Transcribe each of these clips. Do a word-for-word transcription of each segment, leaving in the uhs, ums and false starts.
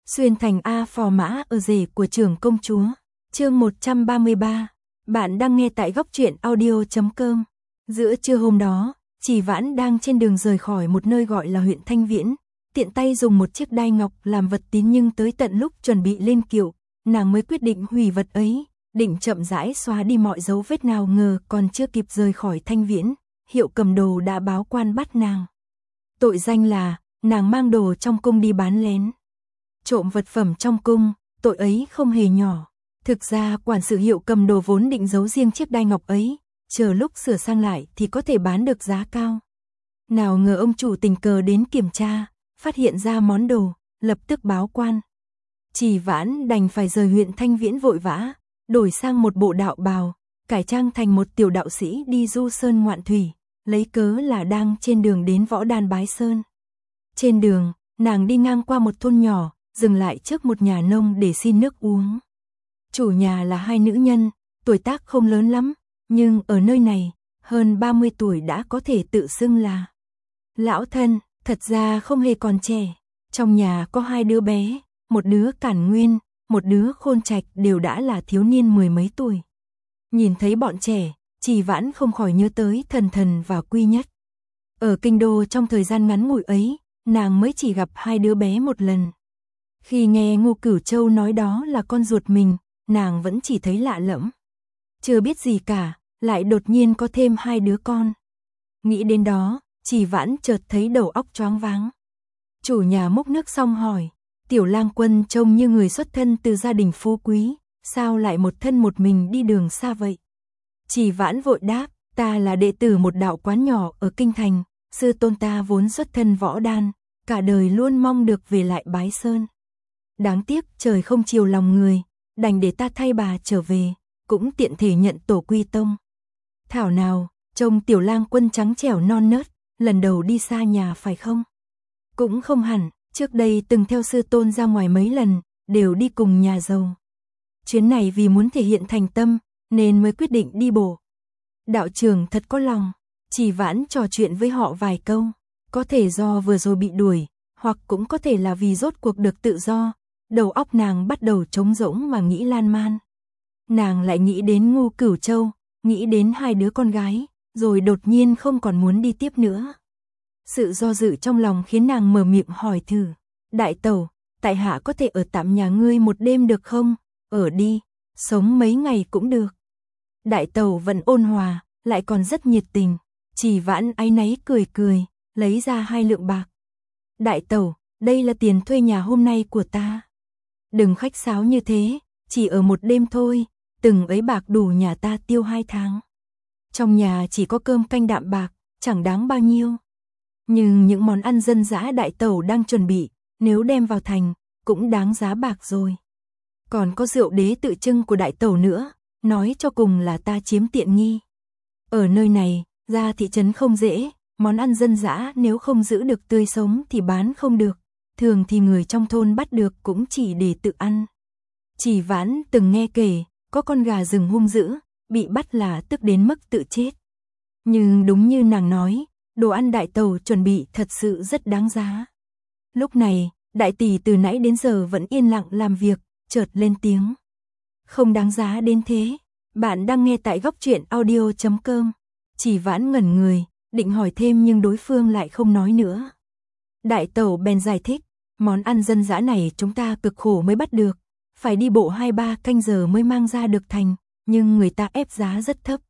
Xuyên thành A phò mã ở rể của trưởng công chúa. Chương một trăm ba mươi ba. Bạn đang nghe tại góc truyện audio chấm com. Giữa trưa hôm đó, Chỉ Vãn đang trên đường rời khỏi một nơi gọi là huyện Thanh Viễn, tiện tay dùng một chiếc đai ngọc làm vật tín, nhưng tới tận lúc chuẩn bị lên kiệu, nàng mới quyết định hủy vật ấy, định chậm rãi xóa đi mọi dấu vết. Nào ngờ còn chưa kịp rời khỏi Thanh Viễn, Hiệu cầm đồ đã báo quan bắt nàng. Tội danh là nàng mang đồ trong cung đi bán lén, trộm vật phẩm trong cung. Tội ấy không hề nhỏ. Thực ra quản sự Hiệu cầm đồ vốn định giấu riêng chiếc đai ngọc ấy, chờ lúc sửa sang lại thì có thể bán được giá cao. Nào ngờ ông chủ tình cờ đến kiểm tra, phát hiện ra món đồ, lập tức báo quan. Chỉ Vãn đành phải rời huyện Thanh Viễn vội vã, đổi sang một bộ đạo bào, cải trang thành một tiểu đạo sĩ đi du sơn ngoạn thủy, lấy cớ là đang trên đường đến Võ Đan bái sơn. Trên đường, nàng đi ngang qua một thôn nhỏ, dừng lại trước một nhà nông để xin nước uống. Chủ nhà là hai nữ nhân, tuổi tác không lớn lắm, nhưng ở nơi này, hơn ba mươi tuổi đã có thể tự xưng là lão thân. Thật ra không hề còn trẻ. Trong nhà có hai đứa bé, một đứa Cản Nguyên, một đứa Khôn Trạch, đều đã là thiếu niên mười mấy tuổi. Nhìn thấy bọn trẻ, Chỉ Vãn không khỏi nhớ tới Thần Thần và Quy Nhất. Ở kinh đô trong thời gian ngắn ngủi ấy, nàng mới chỉ gặp hai đứa bé một lần. Khi nghe Ngô Cửu Châu nói đó là con ruột mình, nàng vẫn chỉ thấy lạ lẫm. Chưa biết gì cả, lại đột nhiên có thêm hai đứa con. Nghĩ đến đó, Chỉ Vãn chợt thấy đầu óc choáng váng. Chủ nhà múc nước xong hỏi, Tiểu Lang Quân trông như người xuất thân từ gia đình phú quý, sao lại một thân một mình đi đường xa vậy? Chỉ Vãn vội đáp, ta là đệ tử một đạo quán nhỏ ở Kinh Thành, sư tôn ta vốn xuất thân võ đan, cả đời luôn mong được về lại bái sơn. Đáng tiếc trời không chiều lòng người, đành để ta thay bà trở về, cũng tiện thể nhận tổ quy tông. Thảo nào, trông Tiểu Lang Quân trắng trẻo non nớt, lần đầu đi xa nhà phải không? Cũng không hẳn, trước đây từng theo sư tôn ra ngoài mấy lần, đều đi cùng nhà giàu. Chuyến này vì muốn thể hiện thành tâm, nên mới quyết định đi bộ. Đạo trưởng thật có lòng. Chỉ Vãn trò chuyện với họ vài câu, có thể do vừa rồi bị đuổi, hoặc cũng có thể là vì rốt cuộc được tự do, đầu óc nàng bắt đầu trống rỗng mà nghĩ lan man. Nàng lại nghĩ đến Ngô Cửu Châu, nghĩ đến hai đứa con gái, rồi đột nhiên không còn muốn đi tiếp nữa. Sự do dự trong lòng khiến nàng mở miệng hỏi thử, đại tẩu, tại hạ có thể ở tạm nhà ngươi một đêm được không? Ở đi, sống mấy ngày cũng được. Đại tẩu vẫn ôn hòa, lại còn rất nhiệt tình. Chỉ Vãn áy náy cười cười, lấy ra hai lượng bạc. Đại tẩu, đây là tiền thuê nhà hôm nay của ta. Đừng khách sáo như thế, chỉ ở một đêm thôi, từng ấy bạc đủ nhà ta tiêu hai tháng. Trong nhà chỉ có cơm canh đạm bạc, chẳng đáng bao nhiêu. Nhưng những món ăn dân dã đại tẩu đang chuẩn bị, nếu đem vào thành, cũng đáng giá bạc rồi. Còn có rượu đế tự trưng của đại tẩu nữa, nói cho cùng là ta chiếm tiện nghi. Ở nơi này, ra thị trấn không dễ, món ăn dân dã nếu không giữ được tươi sống thì bán không được, thường thì người trong thôn bắt được cũng chỉ để tự ăn. Chỉ Vãn từng nghe kể, có con gà rừng hung dữ, bị bắt là tức đến mức tự chết. Nhưng đúng như nàng nói, đồ ăn đại tẩu chuẩn bị thật sự rất đáng giá. Lúc này, đại tỷ từ nãy đến giờ vẫn yên lặng làm việc, chợt lên tiếng. Không đáng giá đến thế. Bạn đang nghe tại góc truyện audio chấm com. Chỉ Vãn ngẩn người, định hỏi thêm nhưng đối phương lại không nói nữa. Đại tẩu bèn giải thích, món ăn dân dã này chúng ta cực khổ mới bắt được, phải đi bộ hai ba canh giờ mới mang ra được thành, nhưng người ta ép giá rất thấp.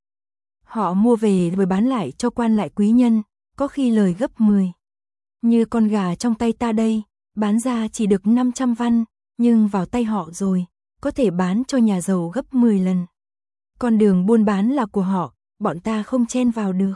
Họ mua về rồi bán lại cho quan lại quý nhân, có khi lời gấp mười. Như con gà trong tay ta đây, bán ra chỉ được năm trăm văn, nhưng vào tay họ rồi, có thể bán cho nhà giàu gấp mười lần. Con đường buôn bán là của họ, bọn ta không chen vào được.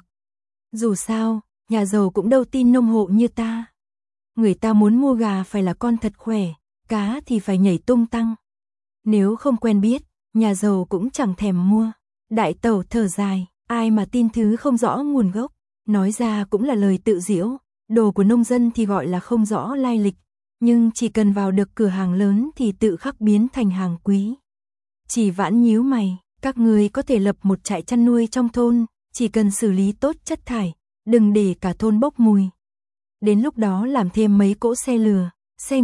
Dù sao, nhà giàu cũng đâu tin nông hộ như ta. Người ta muốn mua gà phải là con thật khỏe, cá thì phải nhảy tung tăng. Nếu không quen biết, nhà giàu cũng chẳng thèm mua. Đại tẩu thở dài, ai mà tin thứ không rõ nguồn gốc, nói ra cũng là lời tự giễu, đồ của nông dân thì gọi là không rõ lai lịch, nhưng chỉ cần vào được cửa hàng lớn thì tự khắc biến thành hàng quý. Chỉ Vãn nhíu mày, các người có thể lập một trại chăn nuôi trong thôn, chỉ cần xử lý tốt chất thải, đừng để cả thôn bốc mùi. Đến lúc đó làm thêm mấy cỗ xe lừa, xe ngựa,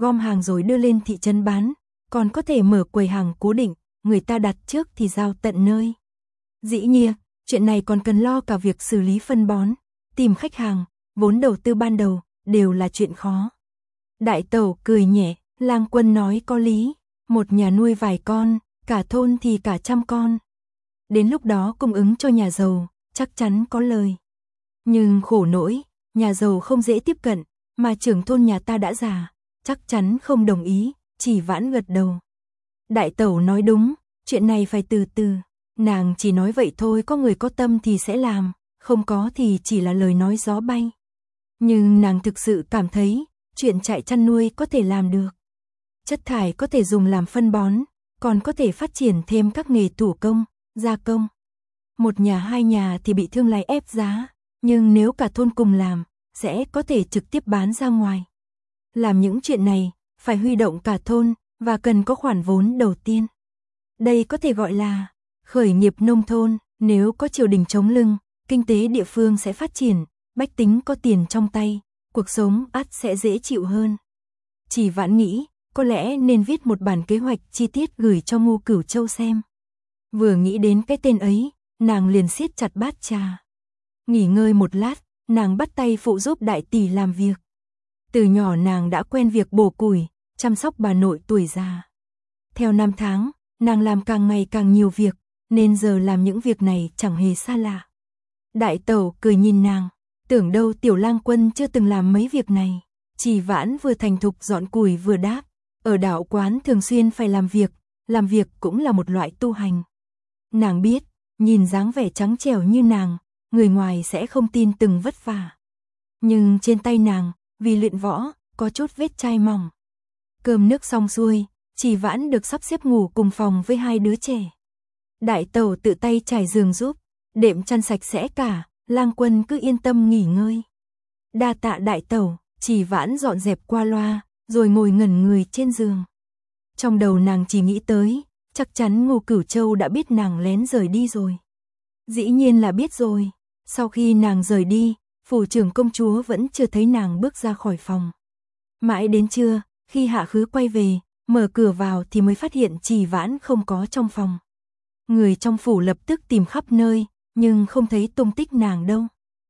gom hàng rồi đưa lên thị trấn bán, còn có thể mở quầy hàng cố định, người ta đặt trước thì giao tận nơi. Dĩ nhiên, chuyện này còn cần lo cả việc xử lý phân bón, tìm khách hàng, vốn đầu tư ban đầu, đều là chuyện khó. Đại tẩu cười nhẹ, Lang Quân nói có lý, một nhà nuôi vài con, cả thôn thì cả trăm con. Đến lúc đó cung ứng cho nhà giàu, chắc chắn có lời. Nhưng khổ nỗi, nhà giàu không dễ tiếp cận, mà trưởng thôn nhà ta đã già, chắc chắn không đồng ý, Chỉ Vãn gật đầu. Đại tẩu nói đúng, chuyện này phải từ từ, nàng chỉ nói vậy thôi, có người có tâm thì sẽ làm, không có thì chỉ là lời nói gió bay. Nhưng nàng thực sự cảm thấy, chuyện trại chăn nuôi có thể làm được. Chất thải có thể dùng làm phân bón, còn có thể phát triển thêm các nghề thủ công, gia công. Một nhà hai nhà thì bị thương lái ép giá, nhưng nếu cả thôn cùng làm, sẽ có thể trực tiếp bán ra ngoài. Làm những chuyện này, phải huy động cả thôn, và cần có khoản vốn đầu tiên. Đây có thể gọi là khởi nghiệp nông thôn, nếu có triều đình chống lưng, kinh tế địa phương sẽ phát triển, bách tính có tiền trong tay, cuộc sống ắt sẽ dễ chịu hơn. Chỉ Vãn nghĩ, có lẽ nên viết một bản kế hoạch chi tiết gửi cho Ngô Cửu Châu xem. Vừa nghĩ đến cái tên ấy, nàng liền siết chặt bát trà. Nghỉ ngơi một lát, nàng bắt tay phụ giúp đại tỷ làm việc. Từ nhỏ nàng đã quen việc bổ củi, chăm sóc bà nội tuổi già. Theo năm tháng, nàng làm càng ngày càng nhiều việc, nên giờ làm những việc này chẳng hề xa lạ. Đại tẩu cười nhìn nàng, tưởng đâu tiểu Lang Quân chưa từng làm mấy việc này. Chỉ Vãn vừa thành thục dọn củi vừa đáp, ở đạo quán thường xuyên phải làm việc, làm việc cũng là một loại tu hành. Nàng biết, nhìn dáng vẻ trắng trẻo như nàng, người ngoài sẽ không tin từng vất vả. Nhưng trên tay nàng, vì luyện võ, có chút vết chai mỏng. Cơm nước xong xuôi, Chỉ Vãn được sắp xếp ngủ cùng phòng với hai đứa trẻ. Đại tẩu tự tay trải giường giúp, đệm chăn sạch sẽ cả, Lang Quân cứ yên tâm nghỉ ngơi. Đa tạ đại tẩu, Chỉ Vãn dọn dẹp qua loa, rồi ngồi ngẩn người trên giường. Trong đầu nàng chỉ nghĩ tới, chắc chắn Ngô Cửu Châu đã biết nàng lén rời đi rồi. Dĩ nhiên là biết rồi, sau khi nàng rời đi, phủ trưởng công chúa vẫn chưa thấy nàng bước ra khỏi phòng. Mãi đến trưa, khi Hạ Khứ quay về, mở cửa vào thì mới phát hiện Chỉ Vãn không có trong phòng. Người trong phủ lập tức tìm khắp nơi, nhưng không thấy tung tích nàng đâu.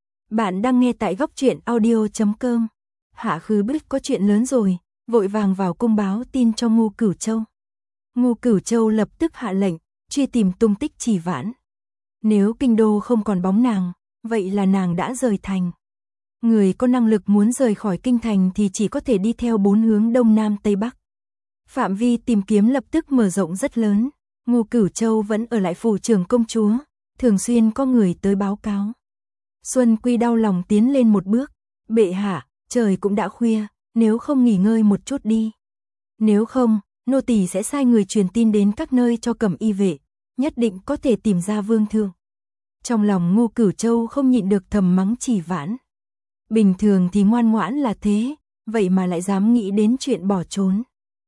Bạn đang nghe tại góc truyện audio chấm com. Hạ Khứ biết có chuyện lớn rồi, vội vàng vào cung báo tin cho Ngô Cửu Châu. Ngô Cửu Châu lập tức hạ lệnh, truy tìm tung tích Chỉ Vãn. Nếu kinh đô không còn bóng nàng, vậy là nàng đã rời thành. Người có năng lực muốn rời khỏi kinh thành thì chỉ có thể đi theo bốn hướng đông nam tây bắc. Phạm vi tìm kiếm lập tức mở rộng rất lớn. Ngô Cửu Châu vẫn ở lại phủ trưởng công chúa, thường xuyên có người tới báo cáo. Xuân Quy đau lòng tiến lên một bước, bệ hạ, trời cũng đã khuya, nếu không nghỉ ngơi một chút đi. Nếu không, nô tỳ sẽ sai người truyền tin đến các nơi cho cẩm y vệ, nhất định có thể tìm ra vương thượng. Trong lòng Ngô Cửu Châu không nhịn được thầm mắng Chỉ Vãn. Bình thường thì ngoan ngoãn là thế, vậy mà lại dám nghĩ đến chuyện bỏ trốn.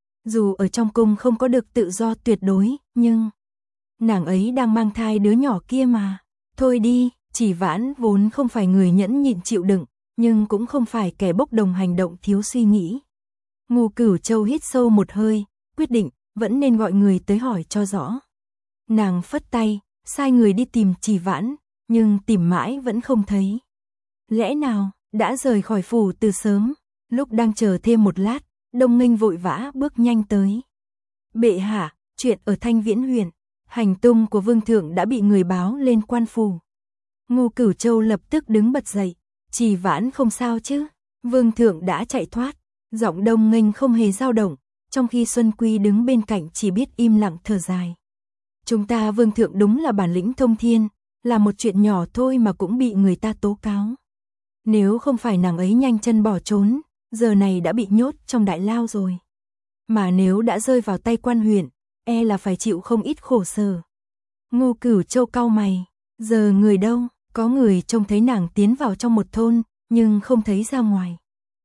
Dù ở trong cung không có được tự do tuyệt đối, nhưng nàng ấy đang mang thai đứa nhỏ kia mà. Thôi đi, Chỉ Vãn vốn không phải người nhẫn nhịn chịu đựng, nhưng cũng không phải kẻ bốc đồng hành động thiếu suy nghĩ. Ngô Cửu Châu hít sâu một hơi, quyết định vẫn nên gọi người tới hỏi cho rõ. Nàng phất tay, sai người đi tìm Chỉ Vãn, nhưng tìm mãi vẫn không thấy. Lẽ nào đã rời khỏi phủ từ sớm? Lúc đang chờ thêm một lát, Đông Nghênh vội vã bước nhanh tới. Bệ hạ, chuyện ở Thanh Viễn huyện, hành tung của vương thượng đã bị người báo lên quan phủ. Ngô Cửu Châu lập tức đứng bật dậy. Chỉ Vãn không sao chứ? Vương thượng đã chạy thoát. Giọng Đông Nghênh không hề dao động, trong khi Xuân Quy đứng bên cạnh chỉ biết im lặng thở dài. Chúng ta vương thượng đúng là bản lĩnh thông thiên, là một chuyện nhỏ thôi mà cũng bị người ta tố cáo. Nếu không phải nàng ấy nhanh chân bỏ trốn, giờ này đã bị nhốt trong đại lao rồi. Mà nếu đã rơi vào tay quan huyện, e là phải chịu không ít khổ sở. Ngô Cửu Châu cau mày, giờ người đâu? Có người trông thấy nàng tiến vào trong một thôn, nhưng không thấy ra ngoài.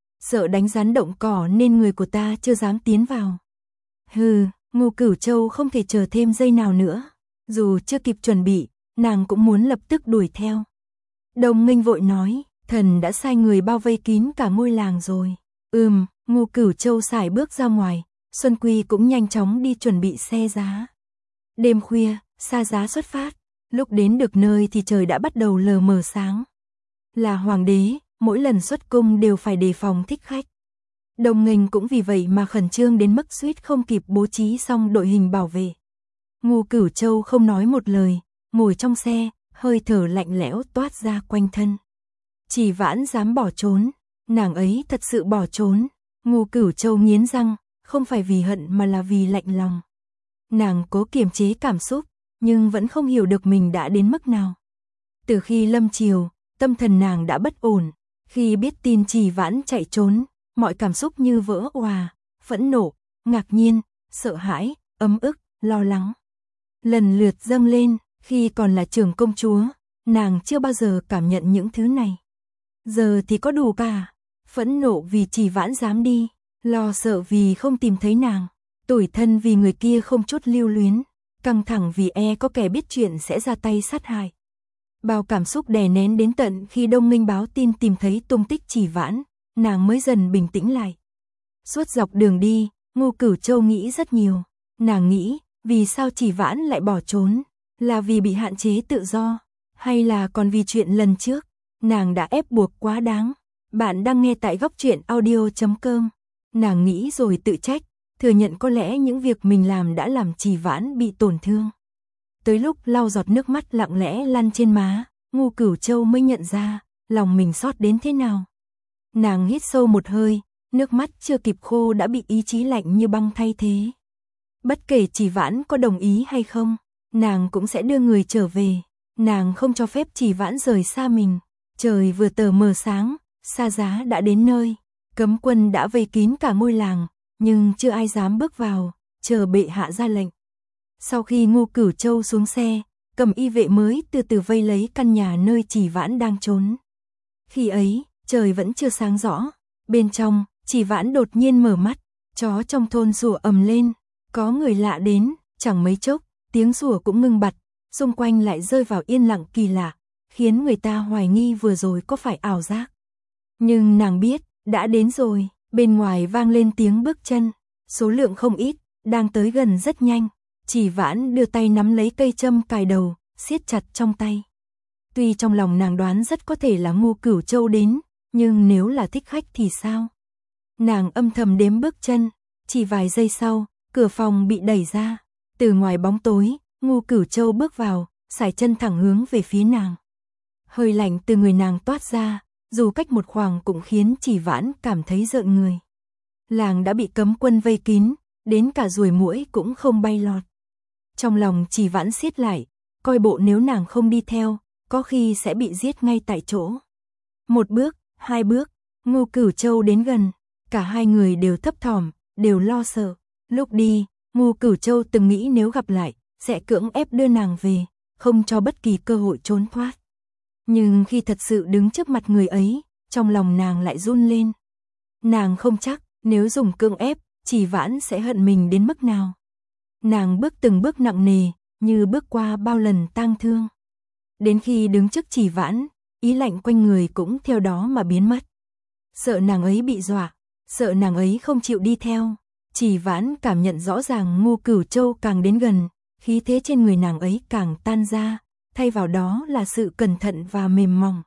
Sợ đánh rắn động cỏ nên người của ta chưa dám tiến vào. Hừ, Ngô Cửu Châu không thể chờ thêm giây nào nữa. Dù chưa kịp chuẩn bị, nàng cũng muốn lập tức đuổi theo. Đông Nghênh vội nói, thần đã sai người bao vây kín cả ngôi làng rồi. Ừm, Ngô Cửu Châu sải bước ra ngoài, Xuân Quy cũng nhanh chóng đi chuẩn bị xe giá. Đêm khuya, xa giá xuất phát, lúc đến được nơi thì trời đã bắt đầu lờ mờ sáng. Là hoàng đế, mỗi lần xuất cung đều phải đề phòng thích khách. Đồng Nghênh cũng vì vậy mà khẩn trương đến mức suýt không kịp bố trí xong đội hình bảo vệ. Ngô Cửu Châu không nói một lời, ngồi trong xe, hơi thở lạnh lẽo toát ra quanh thân. Chỉ Vãn dám bỏ trốn, nàng ấy thật sự bỏ trốn. Ngô Cửu Châu nghiến răng, không phải vì hận mà là vì lạnh lòng. Nàng cố kiềm chế cảm xúc, nhưng vẫn không hiểu được mình đã đến mức nào. Từ khi lâm triều, tâm thần nàng đã bất ổn, khi biết tin Chỉ Vãn chạy trốn, mọi cảm xúc như vỡ òa, phẫn nộ, ngạc nhiên, sợ hãi, ấm ức, lo lắng. Lần lượt dâng lên, khi còn là trưởng công chúa, nàng chưa bao giờ cảm nhận những thứ này. Giờ thì có đủ cả, phẫn nộ vì Chỉ Vãn dám đi, lo sợ vì không tìm thấy nàng, tủi thân vì người kia không chút lưu luyến, căng thẳng vì e có kẻ biết chuyện sẽ ra tay sát hại. Bao cảm xúc đè nén đến tận khi Đông Nghênh báo tin tìm thấy tung tích Chỉ Vãn, nàng mới dần bình tĩnh lại. Suốt dọc đường đi, Ngô Cửu Châu nghĩ rất nhiều. Nàng nghĩ, vì sao Chỉ Vãn lại bỏ trốn? Là vì bị hạn chế tự do? Hay là còn vì chuyện lần trước? Nàng đã ép buộc quá đáng. Bạn đang nghe tại góc truyện audio chấm com. Nàng nghĩ rồi tự trách, thừa nhận có lẽ những việc mình làm đã làm Chỉ Vãn bị tổn thương. Tới lúc lau giọt nước mắt lặng lẽ lăn trên má, Ngô Cửu Châu mới nhận ra, lòng mình xót đến thế nào. Nàng hít sâu một hơi, nước mắt chưa kịp khô đã bị ý chí lạnh như băng thay thế. Bất kể Chỉ Vãn có đồng ý hay không, nàng cũng sẽ đưa người trở về. Nàng không cho phép Chỉ Vãn rời xa mình. Trời vừa tờ mờ sáng, xa giá đã đến nơi. Cấm quân đã vây kín cả ngôi làng, nhưng chưa ai dám bước vào, chờ bệ hạ ra lệnh. Sau khi Ngô Cửu Châu xuống xe, cầm y vệ mới từ từ vây lấy căn nhà nơi Chỉ Vãn đang trốn. Khi ấy, trời vẫn chưa sáng rõ. Bên trong, Chỉ Vãn đột nhiên mở mắt, chó trong thôn sủa ầm lên. Có người lạ đến, chẳng mấy chốc, tiếng sủa cũng ngưng bặt, xung quanh lại rơi vào yên lặng kỳ lạ, khiến người ta hoài nghi vừa rồi có phải ảo giác. Nhưng nàng biết, đã đến rồi, bên ngoài vang lên tiếng bước chân, số lượng không ít, đang tới gần rất nhanh. Chỉ Vãn đưa tay nắm lấy cây châm cài đầu, siết chặt trong tay. Tuy trong lòng nàng đoán rất có thể là Ngô Cửu Châu đến, nhưng nếu là thích khách thì sao? Nàng âm thầm đếm bước chân, chỉ vài giây sau, cửa phòng bị đẩy ra. Từ ngoài bóng tối, Ngô Cửu Châu bước vào, sải chân thẳng hướng về phía nàng. Hơi lạnh từ người nàng toát ra, dù cách một khoảng cũng khiến Chỉ Vãn cảm thấy rợn người. Làng đã bị cấm quân vây kín, đến cả ruồi muỗi cũng không bay lọt. Trong lòng Chỉ Vãn siết lại, coi bộ nếu nàng không đi theo, có khi sẽ bị giết ngay tại chỗ. Một bước, hai bước, Ngô Cửu Châu đến gần, cả hai người đều thấp thỏm, đều lo sợ. Lúc đi, Ngô Cửu Châu từng nghĩ nếu gặp lại, sẽ cưỡng ép đưa nàng về, không cho bất kỳ cơ hội trốn thoát. Nhưng khi thật sự đứng trước mặt người ấy, trong lòng nàng lại run lên. Nàng không chắc, nếu dùng cưỡng ép, Chỉ Vãn sẽ hận mình đến mức nào. Nàng bước từng bước nặng nề, như bước qua bao lần tang thương. Đến khi đứng trước Chỉ Vãn, ý lạnh quanh người cũng theo đó mà biến mất. Sợ nàng ấy bị dọa, sợ nàng ấy không chịu đi theo. Chỉ Vãn cảm nhận rõ ràng Ngô Cửu Châu càng đến gần, khí thế trên người nàng ấy càng tan ra, thay vào đó là sự cẩn thận và mềm mỏng.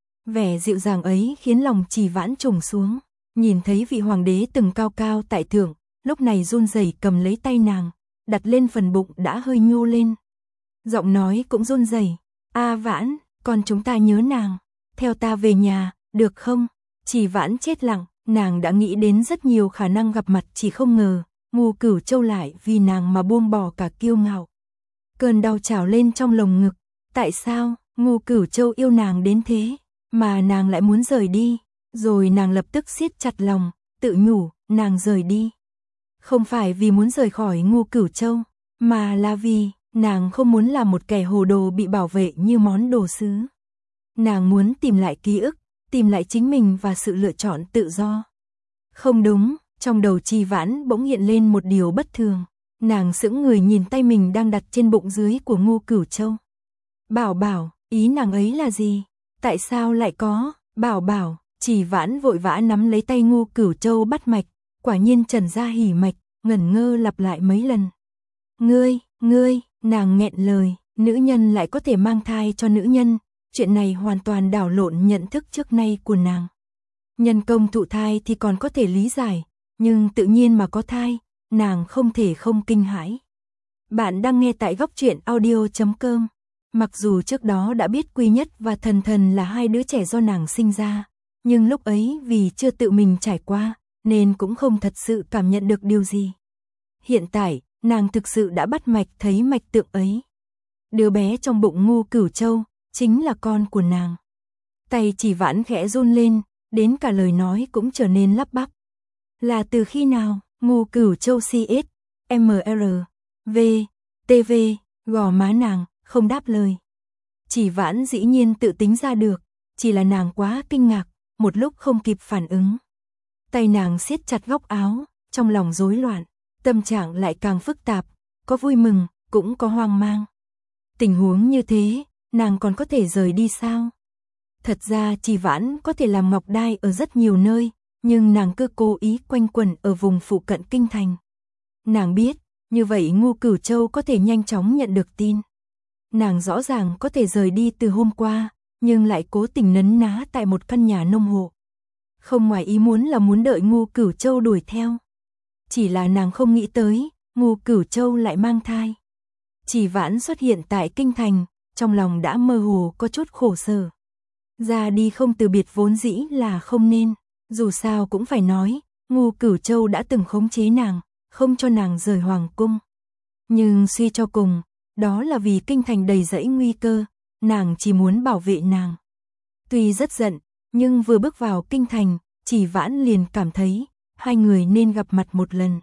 Vẻ dịu dàng ấy khiến lòng Chỉ Vãn trùng xuống, nhìn thấy vị hoàng đế từng cao cao tại thượng, lúc này run rẩy cầm lấy tay nàng, đặt lên phần bụng đã hơi nhô lên. Giọng nói cũng run rẩy, "A Vãn, con chúng ta nhớ nàng, theo ta về nhà, được không?" Chỉ Vãn chết lặng, nàng đã nghĩ đến rất nhiều khả năng gặp mặt, chỉ không ngờ Ngô Cửu Châu lại vì nàng mà buông bỏ cả kiêu ngạo. Cơn đau trào lên trong lồng ngực, tại sao Ngô Cửu Châu yêu nàng đến thế, mà nàng lại muốn rời đi? Rồi nàng lập tức siết chặt lòng, tự nhủ, nàng rời đi không phải vì muốn rời khỏi Ngô Cửu Châu, mà là vì nàng không muốn là một kẻ hồ đồ bị bảo vệ như món đồ sứ. Nàng muốn tìm lại ký ức, tìm lại chính mình và sự lựa chọn tự do. Không đúng, trong đầu Chỉ Vãn bỗng hiện lên một điều bất thường. Nàng sững người nhìn tay mình đang đặt trên bụng dưới của Ngô Cửu Châu. Bảo bảo, ý nàng ấy là gì? Tại sao lại có? Bảo bảo, Chỉ Vãn vội vã nắm lấy tay Ngô Cửu Châu bắt mạch, quả nhiên trần ra hỉ mạch, ngẩn ngơ lặp lại mấy lần. Ngươi, ngươi, nàng nghẹn lời, nữ nhân lại có thể mang thai cho nữ nhân, chuyện này hoàn toàn đảo lộn nhận thức trước nay của nàng. Nhân công thụ thai thì còn có thể lý giải, nhưng tự nhiên mà có thai, nàng không thể không kinh hãi. Bạn đang nghe tại góc truyện audio chấm com. Mặc dù trước đó đã biết Quy Nhất và Thần Thần là hai đứa trẻ do nàng sinh ra, nhưng lúc ấy vì chưa tự mình trải qua, nên cũng không thật sự cảm nhận được điều gì. Hiện tại, nàng thực sự đã bắt mạch thấy mạch tượng ấy. Đứa bé trong bụng Ngô Cửu Châu, chính là con của nàng. Tay Chỉ Vãn khẽ run lên, đến cả lời nói cũng trở nên lắp bắp. Là từ khi nào? Ngô Cửu Châu xê ét, em rờ, vê, tê vê, gò má nàng, không đáp lời. Chỉ Vãn dĩ nhiên tự tính ra được, chỉ là nàng quá kinh ngạc, một lúc không kịp phản ứng. Tay nàng siết chặt góc áo, trong lòng rối loạn, tâm trạng lại càng phức tạp, có vui mừng, cũng có hoang mang. Tình huống như thế, nàng còn có thể rời đi sao? Thật ra Chỉ Vãn có thể làm ngọc đai ở rất nhiều nơi, nhưng nàng cứ cố ý quanh quẩn ở vùng phụ cận kinh thành. Nàng biết, như vậy Ngô Cửu Châu có thể nhanh chóng nhận được tin. Nàng rõ ràng có thể rời đi từ hôm qua, nhưng lại cố tình nấn ná tại một căn nhà nông hộ. Không ngoài ý muốn là muốn đợi Ngô Cửu Châu đuổi theo. Chỉ là nàng không nghĩ tới, Ngô Cửu Châu lại mang thai. Chỉ Vãn xuất hiện tại kinh thành, trong lòng đã mơ hồ có chút khổ sở. Ra đi không từ biệt vốn dĩ là không nên, dù sao cũng phải nói, Ngô Cửu Châu đã từng khống chế nàng, không cho nàng rời hoàng cung. Nhưng suy cho cùng, đó là vì kinh thành đầy rẫy nguy cơ, nàng chỉ muốn bảo vệ nàng. Tuy rất giận, nhưng vừa bước vào kinh thành, Chỉ Vãn liền cảm thấy, hai người nên gặp mặt một lần.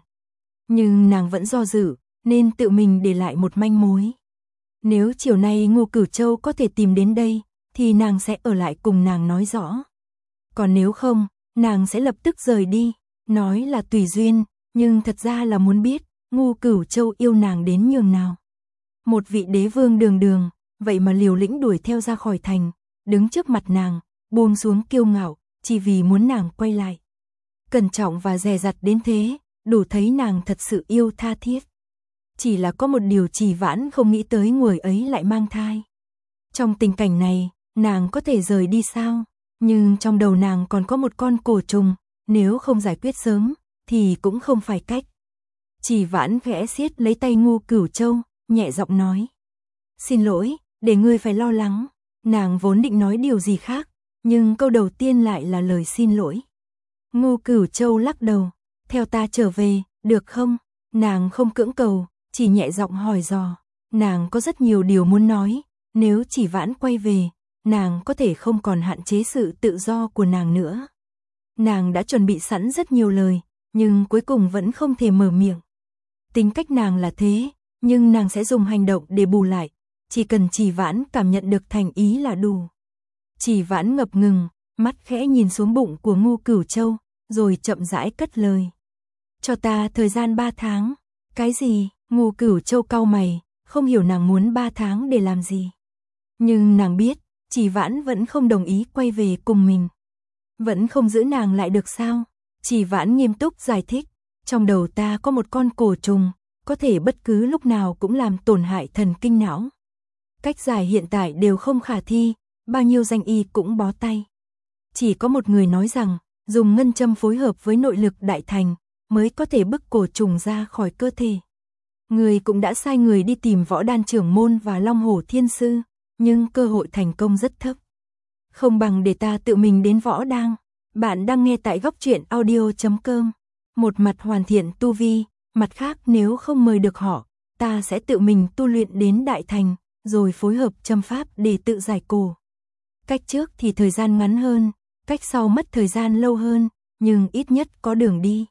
Nhưng nàng vẫn do dự, nên tự mình để lại một manh mối. Nếu chiều nay Ngô Cửu Châu có thể tìm đến đây, thì nàng sẽ ở lại cùng nàng nói rõ. Còn nếu không, nàng sẽ lập tức rời đi, nói là tùy duyên, nhưng thật ra là muốn biết, Ngô Cửu Châu yêu nàng đến nhường nào. Một vị đế vương đường đường, vậy mà liều lĩnh đuổi theo ra khỏi thành, đứng trước mặt nàng, buông xuống kiêu ngạo, chỉ vì muốn nàng quay lại. Cẩn trọng và dè dặt đến thế, đủ thấy nàng thật sự yêu tha thiết. Chỉ là có một điều Chỉ Vãn không nghĩ tới người ấy lại mang thai. Trong tình cảnh này, nàng có thể rời đi sao? Nhưng trong đầu nàng còn có một con cổ trùng, nếu không giải quyết sớm, thì cũng không phải cách. Chỉ Vãn khẽ siết lấy tay Ngô Cửu Châu, nhẹ giọng nói. Xin lỗi, để ngươi phải lo lắng. Nàng vốn định nói điều gì khác, nhưng câu đầu tiên lại là lời xin lỗi. Ngô Cửu Châu lắc đầu, theo ta trở về, được không? Nàng không cưỡng cầu, chỉ nhẹ giọng hỏi dò. Nàng có rất nhiều điều muốn nói, nếu Chỉ Vãn quay về, nàng có thể không còn hạn chế sự tự do của nàng nữa. Nàng đã chuẩn bị sẵn rất nhiều lời, nhưng cuối cùng vẫn không thể mở miệng. Tính cách nàng là thế, nhưng nàng sẽ dùng hành động để bù lại, chỉ cần Chỉ Vãn cảm nhận được thành ý là đủ. Chỉ Vãn ngập ngừng, mắt khẽ nhìn xuống bụng của Ngô Cửu Châu, rồi chậm rãi cất lời. Cho ta thời gian ba tháng. Cái gì? Ngô Cửu Châu cau mày, không hiểu nàng muốn ba tháng để làm gì. Nhưng nàng biết, Chỉ Vãn vẫn không đồng ý quay về cùng mình. Vẫn không giữ nàng lại được sao? Chỉ Vãn nghiêm túc giải thích, trong đầu ta có một con cổ trùng, có thể bất cứ lúc nào cũng làm tổn hại thần kinh não. Cách giải hiện tại đều không khả thi, bao nhiêu danh y cũng bó tay. Chỉ có một người nói rằng, dùng ngân châm phối hợp với nội lực đại thành, mới có thể bức cổ trùng ra khỏi cơ thể. Người cũng đã sai người đi tìm Võ Đan trưởng môn và Long Hổ Thiên Sư, nhưng cơ hội thành công rất thấp. Không bằng để ta tự mình đến Võ Đan. Bạn đang nghe tại góc truyện audio chấm com. Một mặt hoàn thiện tu vi, mặt khác nếu không mời được họ, ta sẽ tự mình tu luyện đến đại thành, rồi phối hợp châm pháp để tự giải cổ. Cách trước thì thời gian ngắn hơn, cách sau mất thời gian lâu hơn, nhưng ít nhất có đường đi.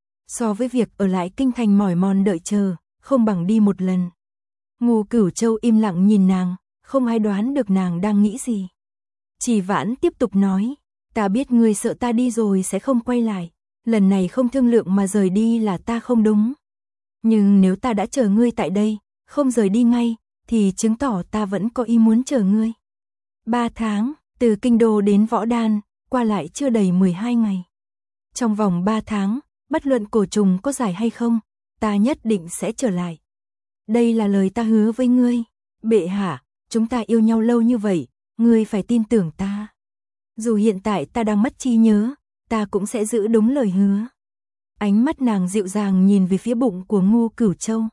So với việc ở lại kinh thành mỏi mòn đợi chờ, không bằng đi một lần. Ngô Cửu Châu im lặng nhìn nàng, không ai đoán được nàng đang nghĩ gì. Chỉ Vãn tiếp tục nói, ta biết ngươi sợ ta đi rồi sẽ không quay lại, lần này không thương lượng mà rời đi là ta không đúng. Nhưng nếu ta đã chờ ngươi tại đây, không rời đi ngay, thì chứng tỏ ta vẫn có ý muốn chờ ngươi. Ba tháng, từ kinh đô đến Võ Đan, qua lại chưa đầy mười hai ngày. Trong vòng ba tháng, bất luận cổ trùng có giải hay không, ta nhất định sẽ trở lại. Đây là lời ta hứa với ngươi. Bệ hạ, chúng ta yêu nhau lâu như vậy, ngươi phải tin tưởng ta. Dù hiện tại ta đang mất trí nhớ, ta cũng sẽ giữ đúng lời hứa. Ánh mắt nàng dịu dàng nhìn về phía bụng của Ngô Cửu Châu.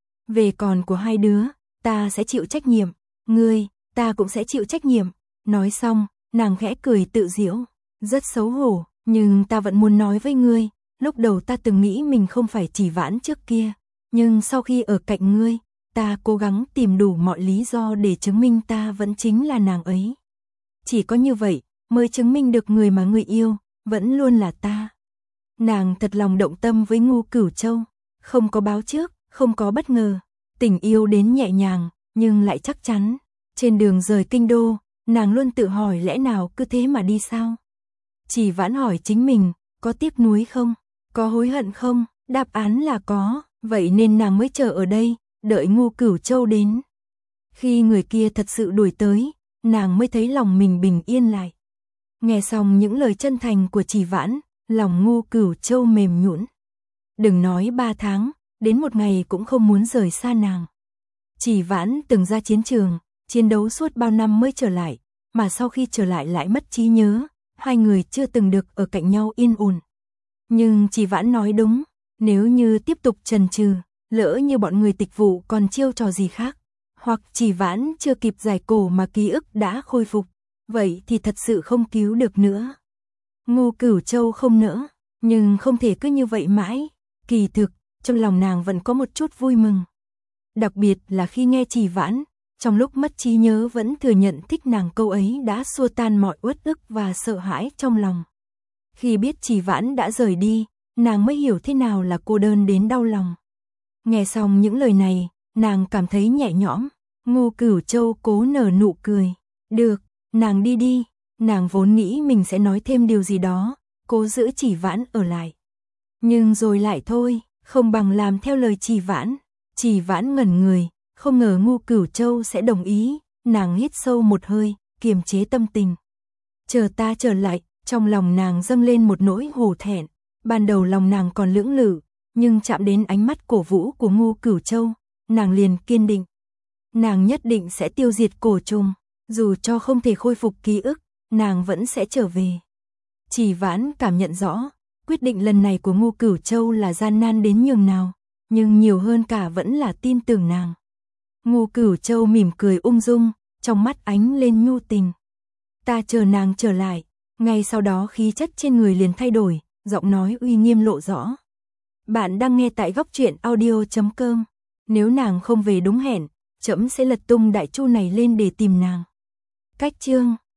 Về còn của hai đứa, ta sẽ chịu trách nhiệm. Ngươi, ta cũng sẽ chịu trách nhiệm. Nói xong, nàng khẽ cười tự giễu. Rất xấu hổ, nhưng ta vẫn muốn nói với ngươi. Lúc đầu ta từng nghĩ mình không phải Chỉ Vãn trước kia. Nhưng sau khi ở cạnh ngươi, ta cố gắng tìm đủ mọi lý do để chứng minh ta vẫn chính là nàng ấy. Chỉ có như vậy, mới chứng minh được người mà ngươi yêu, vẫn luôn là ta. Nàng thật lòng động tâm với Ngô Cửu Châu. Không có báo trước, không có bất ngờ. Tình yêu đến nhẹ nhàng, nhưng lại chắc chắn. Trên đường rời kinh đô, nàng luôn tự hỏi lẽ nào cứ thế mà đi sao? Chỉ Vãn hỏi chính mình, có tiếc nuối không? Có hối hận không? Đáp án là có, vậy nên nàng mới chờ ở đây, đợi Ngô Cửu Châu đến. Khi người kia thật sự đuổi tới, nàng mới thấy lòng mình bình yên lại. Nghe xong những lời chân thành của Chỉ Vãn, lòng Ngô Cửu Châu mềm nhũn. Đừng nói ba tháng, đến một ngày cũng không muốn rời xa nàng. Chỉ Vãn từng ra chiến trường, chiến đấu suốt bao năm mới trở lại, mà sau khi trở lại lại mất trí nhớ, hai người chưa từng được ở cạnh nhau yên ổn. Nhưng Chỉ Vãn nói đúng, nếu như tiếp tục chần chừ, lỡ như bọn người tịch vụ còn chiêu trò gì khác, hoặc Chỉ Vãn chưa kịp giải cổ mà ký ức đã khôi phục, vậy thì thật sự không cứu được nữa. Ngô Cửu Châu không nỡ, nhưng không thể cứ như vậy mãi. Kỳ thực, trong lòng nàng vẫn có một chút vui mừng. Đặc biệt là khi nghe Chỉ Vãn, trong lúc mất trí nhớ vẫn thừa nhận thích nàng, câu ấy đã xua tan mọi uất ức và sợ hãi trong lòng. Khi biết Chỉ Vãn đã rời đi, nàng mới hiểu thế nào là cô đơn đến đau lòng. Nghe xong những lời này, nàng cảm thấy nhẹ nhõm. Ngô Cửu Châu cố nở nụ cười. Được, nàng đi đi. Nàng vốn nghĩ mình sẽ nói thêm điều gì đó, cố giữ Chỉ Vãn ở lại. Nhưng rồi lại thôi, không bằng làm theo lời Chỉ Vãn. Chỉ Vãn ngẩn người, không ngờ Ngô Cửu Châu sẽ đồng ý. Nàng hít sâu một hơi, kiềm chế tâm tình. Chờ ta trở lại, trong lòng nàng dâng lên một nỗi hổ thẹn. Ban đầu lòng nàng còn lưỡng lự, nhưng chạm đến ánh mắt cổ vũ của Ngô Cửu Châu, nàng liền kiên định. Nàng nhất định sẽ tiêu diệt cổ trùng, dù cho không thể khôi phục ký ức, nàng vẫn sẽ trở về. Chỉ Vãn cảm nhận rõ, quyết định lần này của Ngô Cửu Châu là gian nan đến nhường nào, nhưng nhiều hơn cả vẫn là tin tưởng nàng. Ngô Cửu Châu mỉm cười ung dung, trong mắt ánh lên nhu tình. Ta chờ nàng trở lại, ngay sau đó khí chất trên người liền thay đổi, giọng nói uy nghiêm lộ rõ. Bạn đang nghe tại góc truyện audio chấm com. Nếu nàng không về đúng hẹn, trẫm sẽ lật tung đại chu này lên để tìm nàng. Cách chương